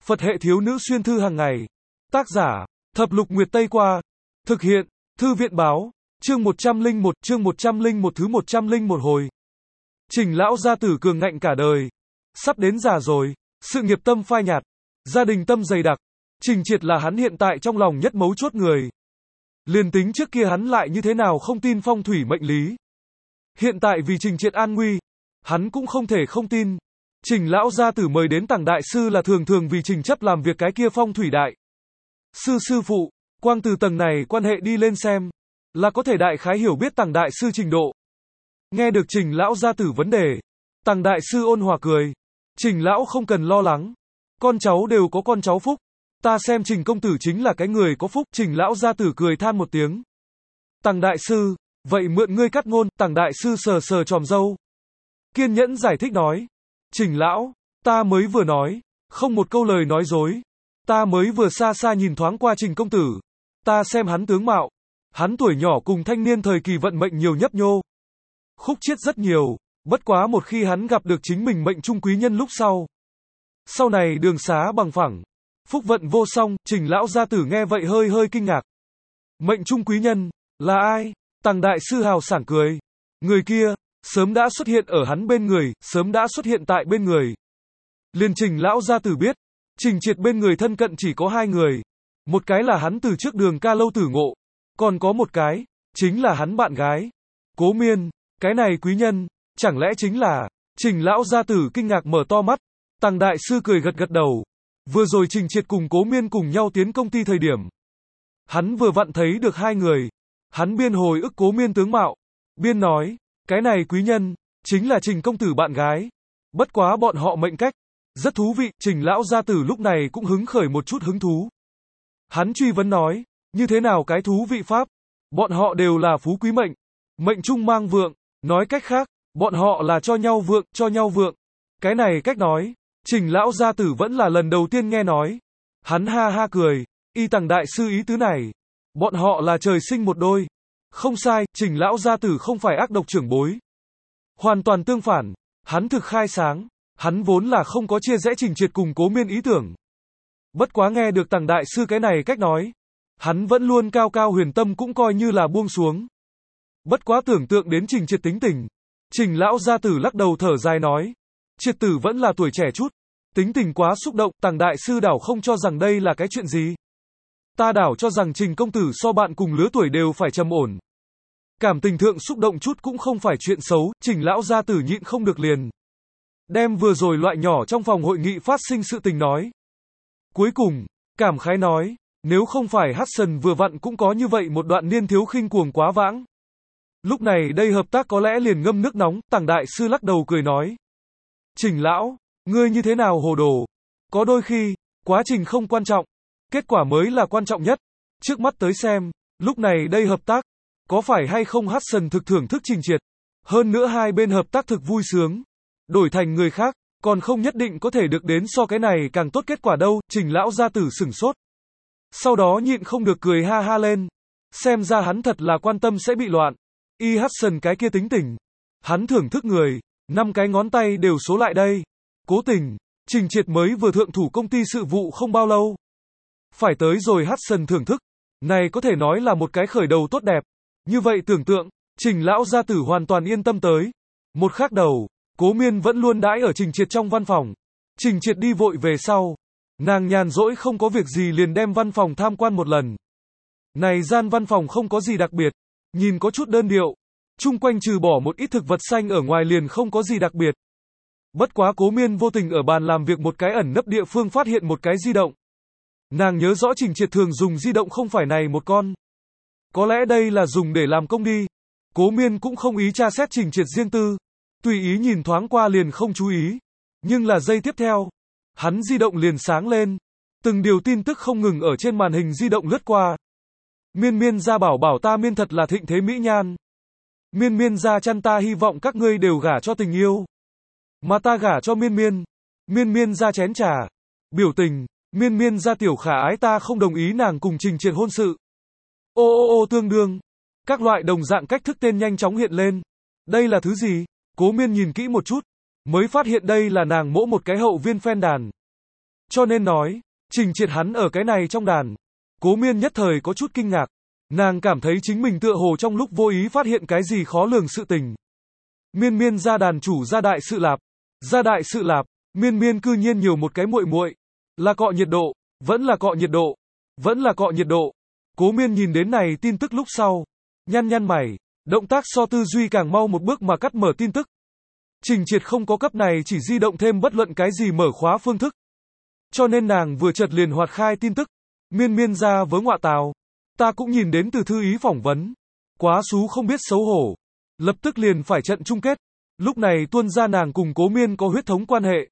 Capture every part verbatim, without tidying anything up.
Phật hệ thiếu nữ xuyên thư hàng ngày. Tác giả, Thập Lục Nguyệt Tây Qua. Thực hiện, Thư viện báo. Chương một trăm lẻ một, chương một trăm lẻ một thứ một trăm lẻ một hồi. Trình lão gia tử cường ngạnh cả đời. Sắp đến già rồi, sự nghiệp tâm phai nhạt, gia đình tâm dày đặc. Trình Triệt là hắn hiện tại trong lòng nhất mấu chốt người. Liền tính trước kia hắn lại như thế nào không tin phong thủy mệnh lý. Hiện tại vì Trình Triệt an nguy, hắn cũng không thể không tin. Trình lão gia tử mời đến Tằng đại sư là thường thường vì Trình chấp làm việc cái kia phong thủy đại. Sư sư phụ, quang từ tầng này quan hệ đi lên xem, là có thể đại khái hiểu biết Tằng đại sư trình độ. Nghe được Trình lão gia tử vấn đề, Tằng đại sư ôn hòa cười. Trình lão không cần lo lắng, con cháu đều có con cháu phúc. Ta xem Trình công tử chính là cái người có phúc. Trình lão gia tử cười than một tiếng. Tằng đại sư, vậy mượn ngươi cắt ngôn. Tằng đại sư sờ sờ tròm râu, kiên nhẫn giải thích nói. Trình lão, ta mới vừa nói, không một câu lời nói dối. Ta mới vừa xa xa nhìn thoáng qua Trình công tử. Ta xem hắn tướng mạo, hắn tuổi nhỏ cùng thanh niên thời kỳ vận mệnh nhiều nhấp nhô, khúc chiết rất nhiều. Bất quá một khi hắn gặp được chính mình mệnh trung quý nhân lúc sau, sau này đường xá bằng phẳng, phúc vận vô song. Trình lão gia tử nghe vậy hơi hơi kinh ngạc. Mệnh trung quý nhân, là ai? Tằng đại sư hào sảng cười. Người kia, sớm đã xuất hiện ở hắn bên người, sớm đã xuất hiện tại bên người. Liền Trình lão gia tử biết, Trình Triệt bên người thân cận chỉ có hai người. Một cái là hắn từ trước Đường Ca lâu tử ngộ, còn có một cái, chính là hắn bạn gái, Cố Miên. Cái này quý nhân, chẳng lẽ chính là... Trình lão gia tử kinh ngạc mở to mắt. Tằng đại sư cười gật gật đầu. Vừa rồi Trình Triệt cùng Cố Miên cùng nhau tiến công ty thời điểm, hắn vừa vặn thấy được hai người. Hắn biên hồi ức Cố Miên tướng mạo, biên nói, cái này quý nhân, chính là Trình công tử bạn gái. Bất quá bọn họ mệnh cách, rất thú vị. Trình lão gia tử lúc này cũng hứng khởi một chút hứng thú. Hắn truy vấn nói, như thế nào cái thú vị pháp? Bọn họ đều là phú quý mệnh, mệnh trung mang vượng. Nói cách khác, bọn họ là cho nhau vượng, cho nhau vượng. Cái này cách nói, Trình lão gia tử vẫn là lần đầu tiên nghe nói. Hắn ha ha cười, y Tằng đại sư ý tứ này, bọn họ là trời sinh một đôi. Không sai, Trình lão gia tử không phải ác độc trưởng bối. Hoàn toàn tương phản, hắn thực khai sáng, hắn vốn là không có chia rẽ Trình Triệt cùng Cố Miên ý tưởng. Bất quá nghe được Tằng đại sư cái này cách nói, hắn vẫn luôn cao cao huyền tâm cũng coi như là buông xuống. Bất quá tưởng tượng đến Trình Triệt tính tình, Trình lão gia tử lắc đầu thở dài nói, Triệt tử vẫn là tuổi trẻ chút, tính tình quá xúc động. Tằng đại sư đảo không cho rằng đây là cái chuyện gì. Ta đảo cho rằng Trình công tử so bạn cùng lứa tuổi đều phải trầm ổn. Cảm tình thượng xúc động chút cũng không phải chuyện xấu. Trình lão gia tử nhịn không được liền đem vừa rồi loại nhỏ trong phòng hội nghị phát sinh sự tình nói. Cuối cùng, cảm khái nói, nếu không phải Hudson vừa vặn cũng có như vậy một đoạn niên thiếu khinh cuồng quá vãng, lúc này đây hợp tác có lẽ liền ngâm nước nóng. Tằng đại sư lắc đầu cười nói, Trình lão, ngươi như thế nào hồ đồ? Có đôi khi, quá trình không quan trọng, kết quả mới là quan trọng nhất. Trước mắt tới xem, lúc này đây hợp tác, có phải hay không Hudson thực thưởng thức Trình Triệt? Hơn nữa hai bên hợp tác thực vui sướng. Đổi thành người khác, còn không nhất định có thể được đến so cái này càng tốt kết quả đâu. Trình lão gia tử sửng sốt. Sau đó nhịn không được cười ha ha lên. Xem ra hắn thật là quan tâm sẽ bị loạn. Y Hudson cái kia tính tình, hắn thưởng thức người, năm cái ngón tay đều số lại đây. Cố tình, Trình Triệt mới vừa thượng thủ công ty sự vụ không bao lâu, phải tới rồi Hudson thưởng thức. Này có thể nói là một cái khởi đầu tốt đẹp. Như vậy tưởng tượng, Trình lão gia tử hoàn toàn yên tâm tới. Một khác đầu, Cố Miên vẫn luôn đãi ở Trình Triệt trong văn phòng. Trình Triệt đi vội về sau, nàng nhàn rỗi không có việc gì liền đem văn phòng tham quan một lần. Này gian văn phòng không có gì đặc biệt, nhìn có chút đơn điệu, chung quanh trừ bỏ một ít thực vật xanh ở ngoài liền không có gì đặc biệt. Bất quá Cố Miên vô tình ở bàn làm việc một cái ẩn nấp địa phương phát hiện một cái di động. Nàng nhớ rõ Trình Triệt thường dùng di động không phải này một con. Có lẽ đây là dùng để làm công đi. Cố Miên cũng không ý tra xét Trình Triệt riêng tư, tùy ý nhìn thoáng qua liền không chú ý. Nhưng là giây tiếp theo, hắn di động liền sáng lên. Từng điều tin tức không ngừng ở trên màn hình di động lướt qua. Miên Miên gia bảo bảo ta Miên thật là thịnh thế mỹ nhan. Miên Miên gia chăn ta hy vọng các ngươi đều gả cho tình yêu, mà ta gả cho Miên Miên. Miên Miên gia chén trà. Biểu tình, Miên Miên gia tiểu khả ái ta không đồng ý nàng cùng Trình Triệt hôn sự. Ô ô ô tương đương. Các loại đồng dạng cách thức tên nhanh chóng hiện lên. Đây là thứ gì? Cố Miên nhìn kỹ một chút, mới phát hiện đây là nàng mỗ một cái hậu viên fan đàn. Cho nên nói, Trình Triệt hắn ở cái này trong đàn. Cố Miên nhất thời có chút kinh ngạc. Nàng cảm thấy chính mình tựa hồ trong lúc vô ý phát hiện cái gì khó lường sự tình. Miên Miên gia đàn chủ gia đại sự lạp. Gia đại sự lạp, Miên Miên cư nhiên nhiều một cái muội muội, là cọ nhiệt độ, vẫn là cọ nhiệt độ, vẫn là cọ nhiệt độ. Cố Miên nhìn đến này tin tức lúc sau, nhăn nhăn mày, động tác so tư duy càng mau một bước mà cắt mở tin tức. Trình Triệt không có cấp này chỉ di động thêm bất luận cái gì mở khóa phương thức. Cho nên nàng vừa chợt liền hoạt khai tin tức. Miên Miên ra với ngọa tào. Ta cũng nhìn đến từ thư ý phỏng vấn. Quá xú không biết xấu hổ. Lập tức liền phải trận chung kết. Lúc này tuôn ra nàng cùng Cố Miên có huyết thống quan hệ.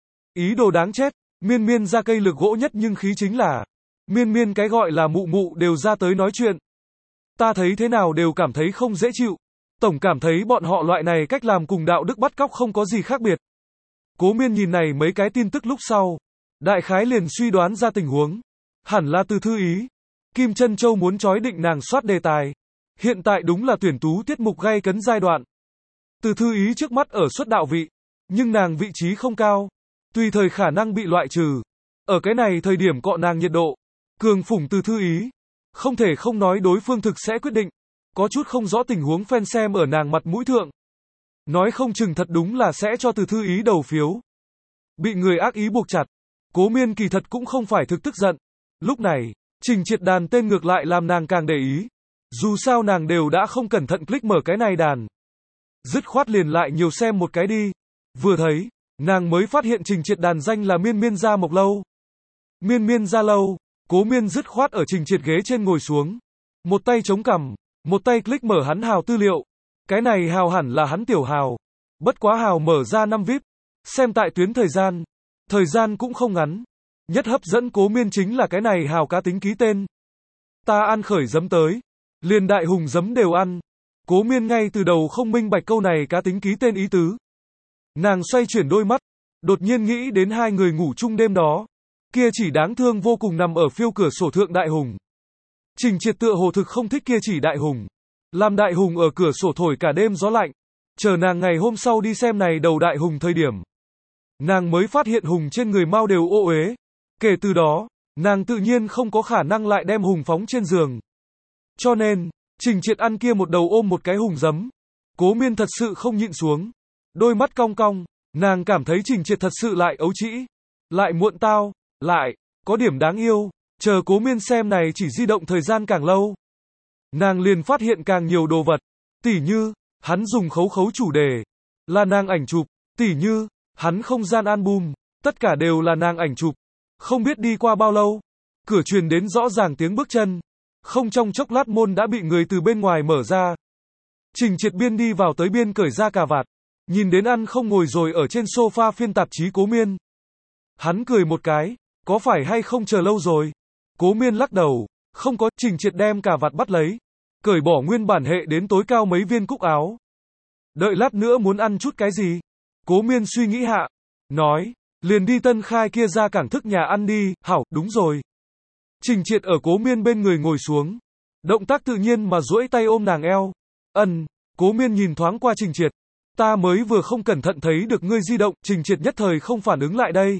Ý đồ đáng chết. Miên Miên ra cây lực gỗ nhất nhưng khí chính là. Miên Miên cái gọi là mụ mụ đều ra tới nói chuyện. Ta thấy thế nào đều cảm thấy không dễ chịu. Tổng cảm thấy bọn họ loại này cách làm cùng đạo đức bắt cóc không có gì khác biệt. Cố Miên nhìn này mấy cái tin tức lúc sau. Đại khái liền suy đoán ra tình huống. Hẳn là từ thư ý. Kim Trân Châu muốn chói định nàng soát đề tài. Hiện tại đúng là tuyển tú tiết mục gay cấn giai đoạn. Từ thư ý trước mắt ở xuất đạo vị. Nhưng nàng vị trí không cao. Tùy thời khả năng bị loại trừ. Ở cái này thời điểm cọ nàng nhiệt độ. Cường phủng từ thư ý. Không thể không nói đối phương thực sẽ quyết định. Có chút không rõ tình huống fan xem ở nàng mặt mũi thượng. Nói không chừng thật đúng là sẽ cho từ thư ý đầu phiếu. Bị người ác ý buộc chặt. Cố Miên kỳ thật cũng không phải thực tức giận. Lúc này, Trình Triệt đàn tên ngược lại làm nàng càng để ý. Dù sao nàng đều đã không cẩn thận click mở cái này đàn. Dứt khoát liền lại nhiều xem một cái đi. Vừa thấy, nàng mới phát hiện Trình Triệt đàn danh là Miên Miên gia Mộc Lâu. Miên Miên gia lâu, Cố Miên dứt khoát ở Trình Triệt ghế trên ngồi xuống. Một tay chống cằm, một tay click mở hắn hào tư liệu. Cái này hào hẳn là hắn tiểu hào. Bất quá hào mở ra năm vi ai pi. Xem tại tuyến thời gian. Thời gian cũng không ngắn. Nhất hấp dẫn Cố Miên chính là cái này hào cá tính ký tên. Ta ăn khởi giấm tới. Liền đại hùng giấm đều ăn. Cố Miên ngay từ đầu không minh bạch câu này cá tính ký tên ý tứ. Nàng xoay chuyển đôi mắt. Đột nhiên nghĩ đến hai người ngủ chung đêm đó. Kia chỉ đáng thương vô cùng nằm ở phiêu cửa sổ thượng đại hùng. Trình Triệt tựa hồ thực không thích kia chỉ đại hùng. Làm đại hùng ở cửa sổ thổi cả đêm gió lạnh. Chờ nàng ngày hôm sau đi xem này đầu đại hùng thời điểm. Nàng mới phát hiện hùng trên người mau đều ô uế. Kể từ đó, nàng tự nhiên không có khả năng lại đem hùng phóng trên giường. Cho nên, Trình Triệt ăn kia một đầu ôm một cái hùng giấm. Cố Miên thật sự không nhịn xuống. Đôi mắt cong cong, nàng cảm thấy Trình Triệt thật sự lại ấu trĩ. Lại muộn tao, lại, có điểm đáng yêu. Chờ Cố Miên xem này chỉ di động thời gian càng lâu. Nàng liền phát hiện càng nhiều đồ vật. Tỉ như, hắn dùng khấu khấu chủ đề. Là nàng ảnh chụp. Tỉ như, hắn không gian album. Tất cả đều là nàng ảnh chụp. Không biết đi qua bao lâu. Cửa truyền đến rõ ràng tiếng bước chân. Không trong chốc lát môn đã bị người từ bên ngoài mở ra. Trình Triệt biên đi vào tới biên cởi ra cà vạt. Nhìn đến ăn không ngồi rồi ở trên sofa phiên tạp chí Cố Miên. Hắn cười một cái. Có phải hay không chờ lâu rồi? Cố Miên lắc đầu. Không có. Trình Triệt đem cà vạt bắt lấy. Cởi bỏ nguyên bản hệ đến tối cao mấy viên cúc áo. Đợi lát nữa muốn ăn chút cái gì? Cố Miên suy nghĩ hạ. Nói. Liền đi Tân Khai kia ra cảng thức nhà ăn đi. Hảo, đúng rồi. Trình Triệt ở Cố Miên bên người ngồi xuống. Động tác tự nhiên mà duỗi tay ôm nàng eo. Ân. Cố Miên nhìn thoáng qua Trình Triệt. Ta mới vừa không cẩn thận thấy được ngươi di động. Trình Triệt nhất thời không phản ứng lại đây.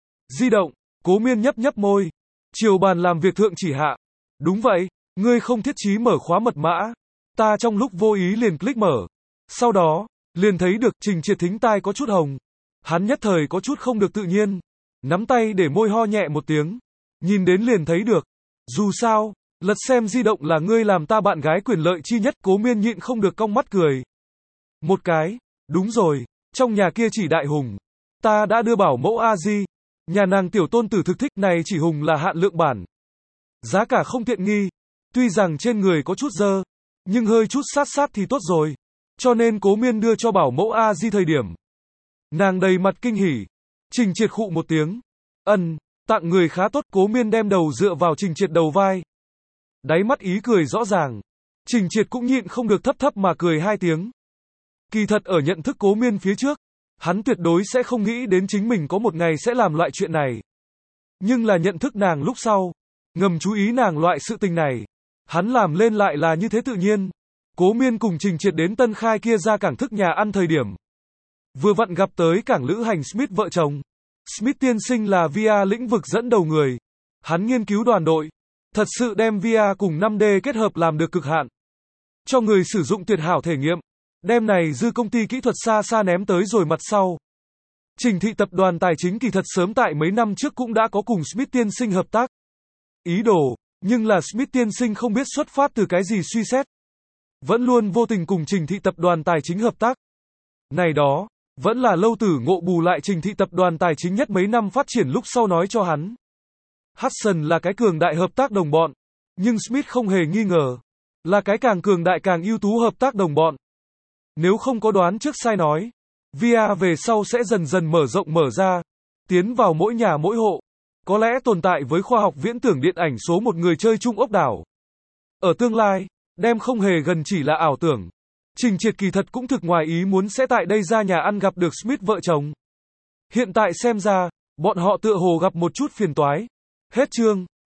Di động. Cố Miên nhấp nhấp môi. Chiều bàn làm việc thượng chỉ hạ. Đúng vậy. Ngươi không thiết trí mở khóa mật mã. Ta trong lúc vô ý liền click mở. Sau đó, liền thấy được Trình Triệt thính tai có chút hồng. Hắn nhất thời có chút không được tự nhiên. Nắm tay để môi ho nhẹ một tiếng. Nhìn đến liền thấy được. Dù sao, lật xem di động là ngươi làm ta bạn gái quyền lợi chi nhất. Cố Miên nhịn không được cong mắt cười. Một cái. Đúng rồi. Trong nhà kia chỉ đại hùng. Ta đã đưa bảo mẫu A-di. Nhà nàng tiểu tôn tử thực thích này chỉ hùng là hạn lượng bản. Giá cả không tiện nghi. Tuy rằng trên người có chút dơ. Nhưng hơi chút sát sát thì tốt rồi. Cho nên Cố Miên đưa cho bảo mẫu A-di thời điểm. Nàng đầy mặt kinh hỉ. Trình Triệt khụ một tiếng. Ân, tặng người khá tốt. Cố Miên đem đầu dựa vào Trình Triệt đầu vai. Đáy mắt ý cười rõ ràng. Trình Triệt cũng nhịn không được thấp thấp mà cười hai tiếng. Kỳ thật ở nhận thức Cố Miên phía trước. Hắn tuyệt đối sẽ không nghĩ đến chính mình có một ngày sẽ làm loại chuyện này. Nhưng là nhận thức nàng lúc sau. Ngầm chú ý nàng loại sự tình này. Hắn làm lên lại là như thế tự nhiên. Cố Miên cùng Trình Triệt đến Tân Khai kia ra cảng thức nhà ăn thời điểm. Vừa vặn gặp tới cảng lữ hành Smith vợ chồng. Smith tiên sinh là vê rờ lĩnh vực dẫn đầu người. Hắn nghiên cứu đoàn đội. Thật sự đem vê rờ cùng năm D kết hợp làm được cực hạn. Cho người sử dụng tuyệt hảo thể nghiệm. Đem này dư công ty kỹ thuật xa xa ném tới rồi mặt sau. Trình thị tập đoàn tài chính kỳ thật sớm tại mấy năm trước cũng đã có cùng Smith tiên sinh hợp tác. Ý đồ, nhưng là Smith tiên sinh không biết xuất phát từ cái gì suy xét. Vẫn luôn vô tình cùng Trình thị tập đoàn tài chính hợp tác. Này đó, vẫn là lâu tử ngộ bù lại Trình thị tập đoàn tài chính nhất mấy năm phát triển lúc sau nói cho hắn. Hudson là cái cường đại hợp tác đồng bọn, nhưng Smith không hề nghi ngờ, là cái càng cường đại càng ưu tú hợp tác đồng bọn. Nếu không có đoán trước sai nói, vê rờ về sau sẽ dần dần mở rộng mở ra, tiến vào mỗi nhà mỗi hộ, có lẽ tồn tại với khoa học viễn tưởng điện ảnh số một người chơi chung ốc đảo. Ở tương lai, đem không hề gần chỉ là ảo tưởng. Trình Triệt kỳ thật cũng thực ngoài ý muốn sẽ tại đây ra nhà ăn gặp được Smith vợ chồng. Hiện tại xem ra, bọn họ tựa hồ gặp một chút phiền toái. Hết chương.